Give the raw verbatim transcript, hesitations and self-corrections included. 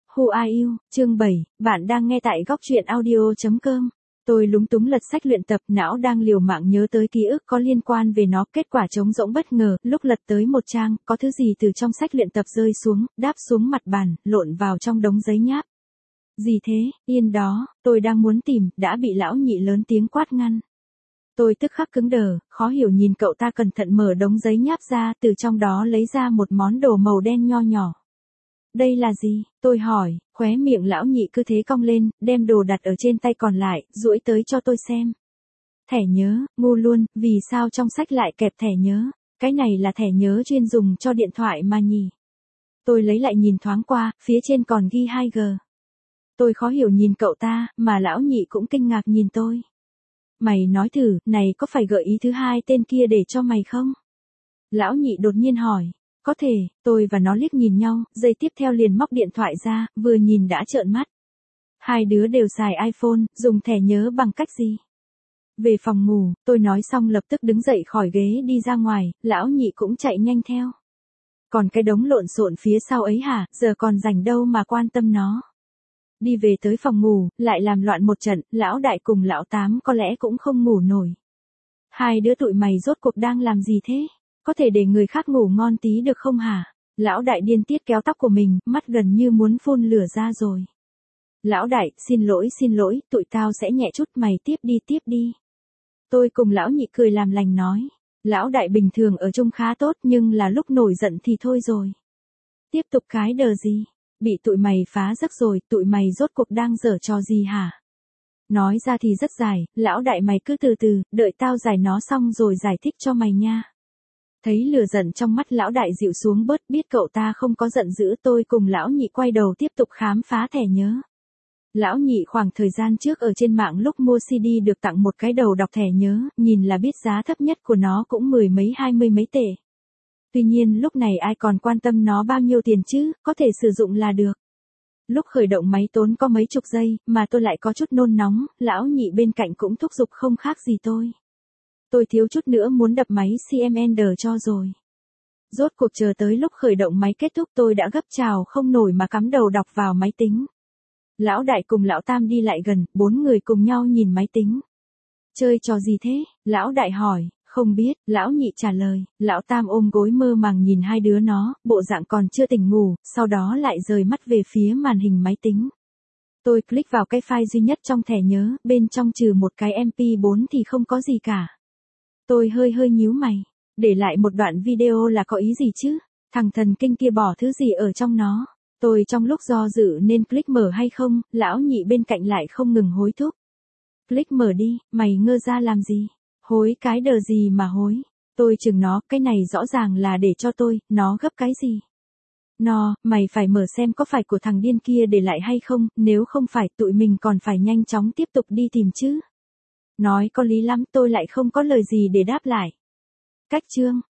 Who are you? Chương bảy, bạn đang nghe tại góc truyện audio chấm com. Tôi lúng túng lật sách luyện tập, não đang liều mạng nhớ tới ký ức có liên quan về nó, kết quả trống rỗng bất ngờ, lúc lật tới một trang, có thứ gì từ trong sách luyện tập rơi xuống, đáp xuống mặt bàn, lộn vào trong đống giấy nháp. Gì thế, yên đó, tôi đang muốn tìm, đã bị lão nhị lớn tiếng quát ngăn. Tôi tức khắc cứng đờ, khó hiểu nhìn cậu ta cẩn thận mở đống giấy nháp ra, từ trong đó lấy ra một món đồ màu đen nho nhỏ. Đây là gì? Tôi hỏi, khóe miệng lão nhị cứ thế cong lên, đem đồ đặt ở trên tay còn lại, duỗi tới cho tôi xem. Thẻ nhớ, ngu luôn, vì sao trong sách lại kẹp thẻ nhớ? Cái này là thẻ nhớ chuyên dùng cho điện thoại mà nhỉ? Tôi lấy lại nhìn thoáng qua, phía trên còn ghi hai G. Tôi khó hiểu nhìn cậu ta, mà lão nhị cũng kinh ngạc nhìn tôi. Mày nói thử, này có phải gợi ý thứ hai tên kia để cho mày không? Lão nhị đột nhiên hỏi. Có thể, tôi và nó liếc nhìn nhau, giây tiếp theo liền móc điện thoại ra, vừa nhìn đã trợn mắt. Hai đứa đều xài iPhone, dùng thẻ nhớ bằng cách gì? Về phòng ngủ, tôi nói xong lập tức đứng dậy khỏi ghế đi ra ngoài, lão nhị cũng chạy nhanh theo. Còn cái đống lộn xộn phía sau ấy hả, giờ còn rảnh đâu mà quan tâm nó. Đi về tới phòng ngủ, lại làm loạn một trận, lão đại cùng lão tám có lẽ cũng không ngủ nổi. Hai đứa tụi mày rốt cuộc đang làm gì thế? Có thể để người khác ngủ ngon tí được không hả? Lão đại điên tiết kéo tóc của mình, mắt gần như muốn phun lửa ra rồi. Lão đại, xin lỗi xin lỗi, tụi tao sẽ nhẹ chút, mày tiếp đi tiếp đi. Tôi cùng lão nhị cười làm lành nói. Lão đại bình thường ở chung khá tốt nhưng là lúc nổi giận thì thôi rồi. Tiếp tục cái đờ gì? Bị tụi mày phá giấc rồi, tụi mày rốt cuộc đang giở trò gì hả? Nói ra thì rất dài, lão đại mày cứ từ từ, đợi tao giải nó xong rồi giải thích cho mày nha. Thấy lửa giận trong mắt lão đại dịu xuống bớt, biết cậu ta không có giận dữ, tôi cùng lão nhị quay đầu tiếp tục khám phá thẻ nhớ. Lão nhị khoảng thời gian trước ở trên mạng lúc mua xê đê được tặng một cái đầu đọc thẻ nhớ, nhìn là biết giá thấp nhất của nó cũng mười mấy hai mươi mấy tệ. Tuy nhiên lúc này ai còn quan tâm nó bao nhiêu tiền chứ, có thể sử dụng là được. Lúc khởi động máy tốn có mấy chục giây, mà tôi lại có chút nôn nóng, lão nhị bên cạnh cũng thúc giục không khác gì tôi. Tôi thiếu chút nữa muốn đập máy xê em Ender cho rồi. Rốt cuộc chờ tới lúc khởi động máy kết thúc tôi đã gấp chào không nổi mà cắm đầu đọc vào máy tính. Lão đại cùng lão tam đi lại gần, bốn người cùng nhau nhìn máy tính. Chơi trò gì thế? Lão đại hỏi. Không biết, lão nhị trả lời, lão tam ôm gối mơ màng nhìn hai đứa nó, bộ dạng còn chưa tỉnh ngủ, sau đó lại rời mắt về phía màn hình máy tính. Tôi click vào cái file duy nhất trong thẻ nhớ, bên trong trừ một cái em pê bốn thì không có gì cả. Tôi hơi hơi nhíu mày, để lại một đoạn video là có ý gì chứ, thằng thần kinh kia bỏ thứ gì ở trong nó. Tôi trong lúc do dự nên click mở hay không, lão nhị bên cạnh lại không ngừng hối thúc. Click mở đi, mày ngơ ra làm gì? Hối cái đờ gì mà hối? Tôi chừng nó, cái này rõ ràng là để cho tôi, nó gấp cái gì? Nó, mày phải mở xem có phải của thằng điên kia để lại hay không, nếu không phải tụi mình còn phải nhanh chóng tiếp tục đi tìm chứ. Nói có lý lắm, tôi lại không có lời gì để đáp lại. Cách chương.